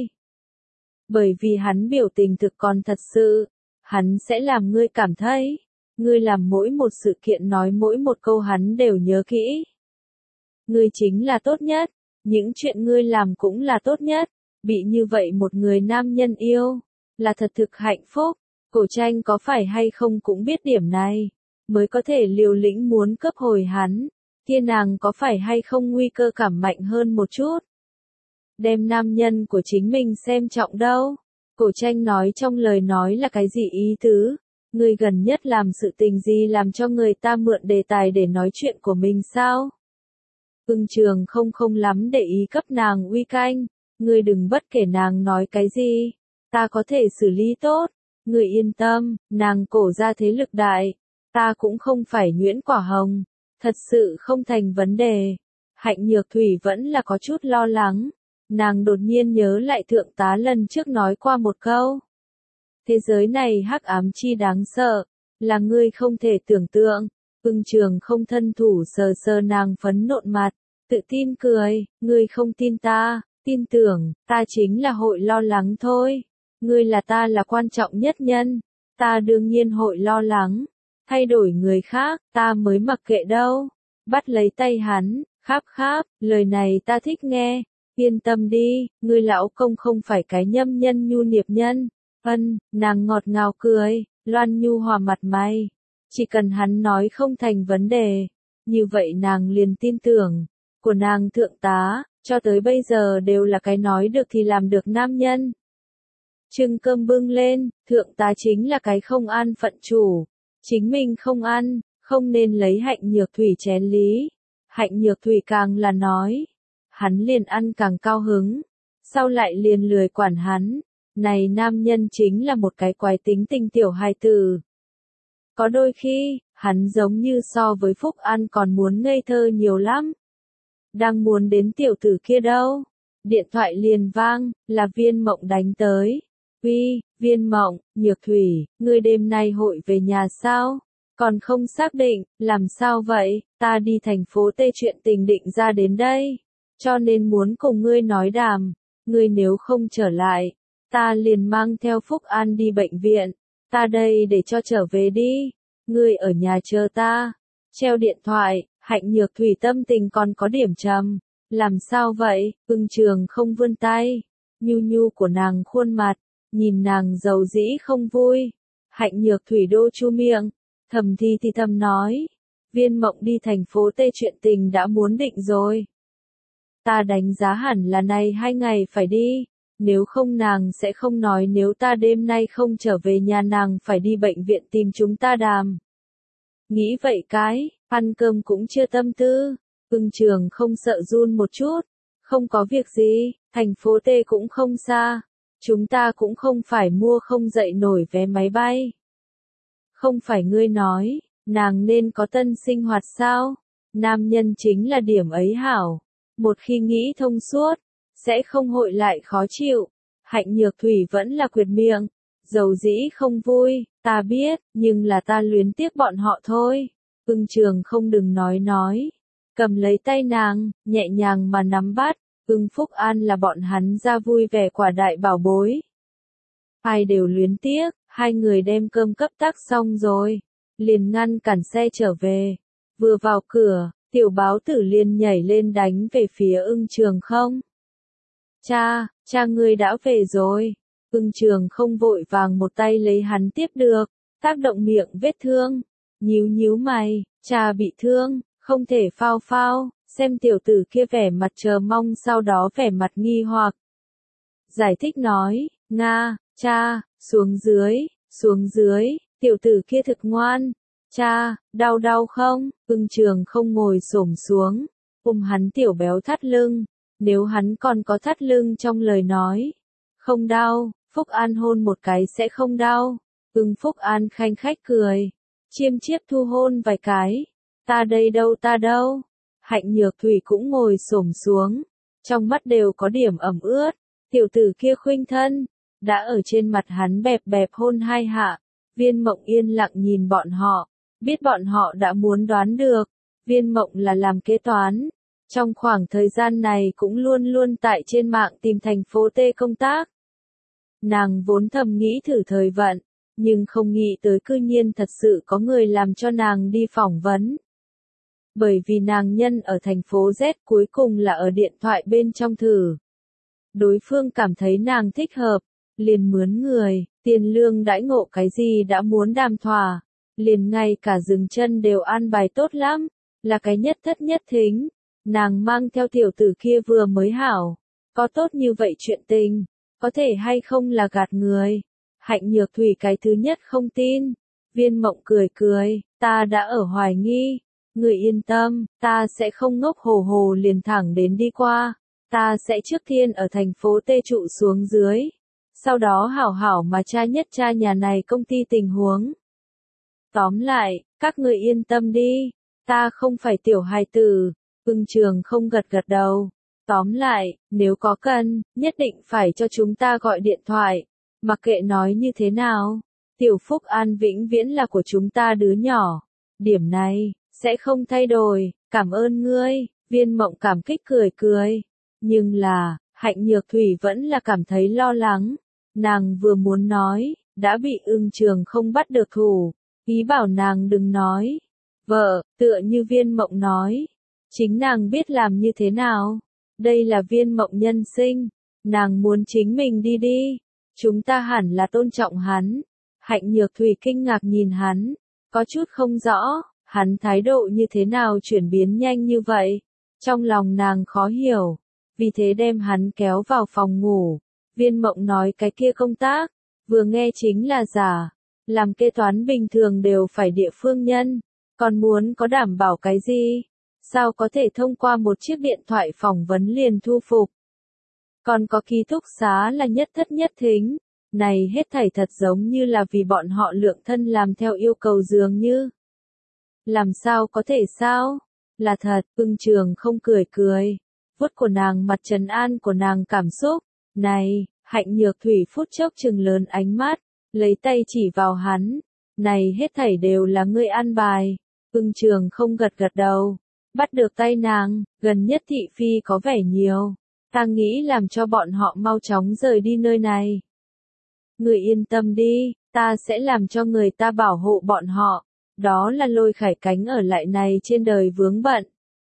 Bởi vì hắn biểu tình thực còn thật sự. Hắn sẽ làm ngươi cảm thấy. Ngươi làm mỗi một sự kiện nói mỗi một câu hắn đều nhớ kỹ. Ngươi chính là tốt nhất. Những chuyện ngươi làm cũng là tốt nhất. Bị như vậy một người nam nhân yêu. Là thật thực hạnh phúc. Cổ Tranh có phải hay không cũng biết điểm này. Mới có thể liều lĩnh muốn cướp hồi hắn. Kia nàng có phải hay không nguy cơ cảm mạnh hơn một chút. Đem nam nhân của chính mình xem trọng đâu. Cổ Tranh nói trong lời nói là cái gì ý tứ. Ngươi gần nhất làm sự tình gì làm cho người ta mượn đề tài để nói chuyện của mình sao? Ưng Trường không không lắm để ý cấp nàng uy canh. Ngươi đừng bất kể nàng nói cái gì. Ta có thể xử lý tốt. Ngươi yên tâm, nàng cổ ra thế lực đại. Ta cũng không phải nhuyễn quả hồng. Thật sự không thành vấn đề. Hạnh Nhược Thủy vẫn là có chút lo lắng. Nàng đột nhiên nhớ lại thượng tá lần trước nói qua một câu. Thế giới này hắc ám chi đáng sợ, là ngươi không thể tưởng tượng. Ưng Trường không thân thủ sờ sờ nàng phấn nộn mặt, tự tin cười, ngươi không tin ta, tin tưởng, ta chính là hội lo lắng thôi. Ngươi là ta là quan trọng nhất nhân, ta đương nhiên hội lo lắng. Thay đổi người khác, ta mới mặc kệ đâu. Bắt lấy tay hắn, kháp kháp, lời này ta thích nghe. Yên tâm đi, ngươi lão công không phải cái nhâm nhân nhu niệm nhân. Ân, nàng ngọt ngào cười, loan nhu hòa mặt mày. Chỉ cần hắn nói không thành vấn đề, như vậy nàng liền tin tưởng. Của nàng thượng tá, cho tới bây giờ đều là cái nói được thì làm được nam nhân. Trưng cơm bưng lên, thượng tá chính là cái không an phận chủ. Chính mình không ăn, không nên lấy Hạnh Nhược Thủy chén lý. Hạnh Nhược Thủy càng là nói, hắn liền ăn càng cao hứng, sau lại liền lười quản hắn. Này nam nhân chính là một cái quái tính tình tiểu hài tử. Có đôi khi, hắn giống như so với Phúc An còn muốn ngây thơ nhiều lắm. Đang muốn đến tiểu tử kia đâu. Điện thoại liền vang, là Viên Mộng đánh tới. Uy, Viên Mộng, Nhược Thủy, ngươi đêm nay hội về nhà sao? Còn không xác định, làm sao vậy? Ta đi thành phố T chuyện tình định ra đến đây. Cho nên muốn cùng ngươi nói đàm. Ngươi nếu không trở lại, ta liền mang theo Phúc An đi bệnh viện. Ta đây để cho trở về đi. Ngươi ở nhà chờ ta. Treo điện thoại, Hạnh Nhược Thủy tâm tình còn có điểm trầm. Làm sao vậy? Ưng Trường không vươn tay. Nhu nhu của nàng khuôn mặt, nhìn nàng dầu dĩ không vui. Hạnh Nhược Thủy đô chu miệng, thầm thi thì thầm nói. Viên Mộng đi thành phố T chuyện tình đã muốn định rồi. Ta đánh giá hẳn là này hai ngày phải đi. Nếu không nàng sẽ không nói nếu ta đêm nay không trở về nhà nàng phải đi bệnh viện tìm chúng ta đàm. Nghĩ vậy cái, ăn cơm cũng chưa tâm tư. Ưng Trường không sợ run một chút. Không có việc gì, thành phố T cũng không xa. Chúng ta cũng không phải mua không dậy nổi vé máy bay. Không phải ngươi nói, nàng nên có tân sinh hoạt sao? Nam nhân chính là điểm ấy hảo. Một khi nghĩ thông suốt, sẽ không hội lại khó chịu. Hạnh Nhược Thủy vẫn là quyệt miệng. Dầu dĩ không vui, ta biết, nhưng là ta luyến tiếc bọn họ thôi. Ưng Trường không đừng nói nói. Cầm lấy tay nàng, nhẹ nhàng mà nắm bắt. Ưng Phúc An là bọn hắn ra vui vẻ quả đại bảo bối. Ai đều luyến tiếc, hai người đem cơm cấp tác xong rồi. Liền ngăn cản xe trở về. Vừa vào cửa, tiểu báo tử liền nhảy lên đánh về phía Ưng Trường không. Cha, cha ngươi đã về rồi. Ưng Trường không vội vàng một tay lấy hắn tiếp được, tác động miệng vết thương. Nhíu nhíu mày, cha bị thương, không thể phao phao, xem tiểu tử kia vẻ mặt chờ mong sau đó vẻ mặt nghi hoặc. Giải thích nói, Nga, cha, xuống dưới, xuống dưới, tiểu tử kia thực ngoan. Cha, đau đau không? Ưng Trường không ngồi xổm xuống, ôm hắn tiểu béo thắt lưng. Nếu hắn còn có thắt lưng trong lời nói. Không đau, Phúc An hôn một cái sẽ không đau. Ưng Phúc An khanh khách cười. Chiêm chiếp thu hôn vài cái. Ta đây đâu ta đâu. Hạnh Nhược Thủy cũng ngồi xổm xuống. Trong mắt đều có điểm ẩm ướt. Tiểu tử kia khuynh thân. Đã ở trên mặt hắn bẹp bẹp hôn hai hạ. Viên Mộng yên lặng nhìn bọn họ. Biết bọn họ đã muốn đoán được. Viên Mộng là làm kế toán. Trong khoảng thời gian này cũng luôn luôn tại trên mạng tìm thành phố T công tác. Nàng vốn thầm nghĩ thử thời vận, nhưng không nghĩ tới cư nhiên thật sự có người làm cho nàng đi phỏng vấn. Bởi vì nàng nhân ở thành phố Z cuối cùng là ở điện thoại bên trong thử. Đối phương cảm thấy nàng thích hợp, liền mướn người, tiền lương đãi ngộ cái gì đã muốn đàm thỏa, liền ngay cả dừng chân đều an bài tốt lắm, là cái nhất thất nhất thính. Nàng mang theo tiểu tử kia vừa mới hảo, có tốt như vậy chuyện tình, có thể hay không là gạt người. Hạnh Nhược Thủy cái thứ nhất không tin. Viên Mộng cười cười, ta đã ở hoài nghi. Người yên tâm, ta sẽ không ngốc hồ hồ liền thẳng đến đi qua. Ta sẽ trước tiên ở thành phố T trụ xuống dưới. Sau đó hảo hảo mà tra nhất tra nhà này công ty tình huống. Tóm lại, các người yên tâm đi. Ta không phải tiểu hài tử. Ưng Trường không gật gật đầu. Tóm lại, nếu có cần, nhất định phải cho chúng ta gọi điện thoại. Mặc kệ nói như thế nào, Tiểu Phúc An vĩnh viễn là của chúng ta đứa nhỏ. Điểm này, sẽ không thay đổi, cảm ơn ngươi, Viên Mộng cảm kích cười cười. Nhưng là, Hạnh Nhược Thủy vẫn là cảm thấy lo lắng. Nàng vừa muốn nói, đã bị Ưng Trường không bắt được thủ, ý bảo nàng đừng nói. Vợ, tựa như Viên Mộng nói, chính nàng biết làm như thế nào. Đây là Viên Mộng nhân sinh, nàng muốn chính mình đi đi. Chúng ta hẳn là tôn trọng hắn. Hạnh Nhược Thủy kinh ngạc nhìn hắn, có chút không rõ, hắn thái độ như thế nào chuyển biến nhanh như vậy. Trong lòng nàng khó hiểu, vì thế đem hắn kéo vào phòng ngủ. Viên Mộng nói cái kia công tác, vừa nghe chính là giả, làm kế toán bình thường đều phải địa phương nhân, còn muốn có đảm bảo cái gì? Sao có thể thông qua một chiếc điện thoại phỏng vấn liền thu phục? Còn có ký túc xá là nhất thất nhất thính, này hết thảy thật giống như là vì bọn họ lượng thân làm theo yêu cầu dường như. Làm sao có thể sao? Là thật, Ưng Trường không cười cười, vuốt của nàng mặt trấn an của nàng cảm xúc. Này, Hạnh Nhược Thủy phút chốc trừng lớn ánh mắt, lấy tay chỉ vào hắn. Này hết thảy đều là ngươi an bài. Ưng Trường không gật gật đầu, bắt được tay nàng, gần nhất thị phi có vẻ nhiều. Ta nghĩ làm cho bọn họ mau chóng rời đi nơi này. Người yên tâm đi, ta sẽ làm cho người ta bảo hộ bọn họ. Đó là Lôi Khải Cánh ở lại này trên đời vướng bận.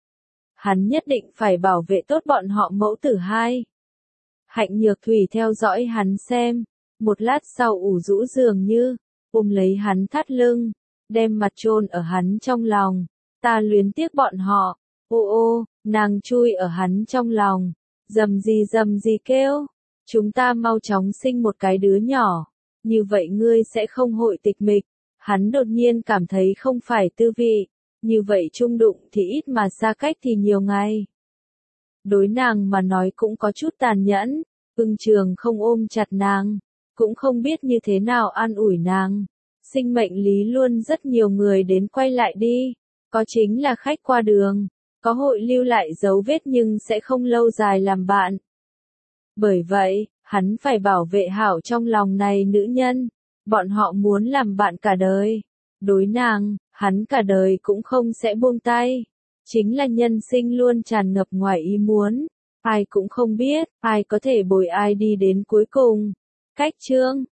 Hắn nhất định phải bảo vệ tốt bọn họ mẫu tử hai. Hạnh Nhược Thủy theo dõi hắn xem, một lát sau ủ rũ dường như, ôm lấy hắn thắt lưng, đem mặt chôn ở hắn trong lòng. Ta luyến tiếc bọn họ, ô ô, nàng chui ở hắn trong lòng, dầm gì dầm gì kêu, chúng ta mau chóng sinh một cái đứa nhỏ, như vậy ngươi sẽ không hội tịch mịch. Hắn đột nhiên cảm thấy không phải tư vị, như vậy chung đụng thì ít mà xa cách thì nhiều ngày. Đối nàng mà nói cũng có chút tàn nhẫn, Ưng Trường không ôm chặt nàng, cũng không biết như thế nào an ủi nàng. Sinh mệnh lý luôn rất nhiều người đến quay lại đi, có chính là khách qua đường, có hội lưu lại dấu vết nhưng sẽ không lâu dài làm bạn. Bởi vậy, hắn phải bảo vệ hảo trong lòng này nữ nhân, bọn họ muốn làm bạn cả đời. Đối nàng, hắn cả đời cũng không sẽ buông tay. Chính là nhân sinh luôn tràn ngập ngoài ý muốn. Ai cũng không biết, ai có thể bồi ai đi đến cuối cùng. Cách chương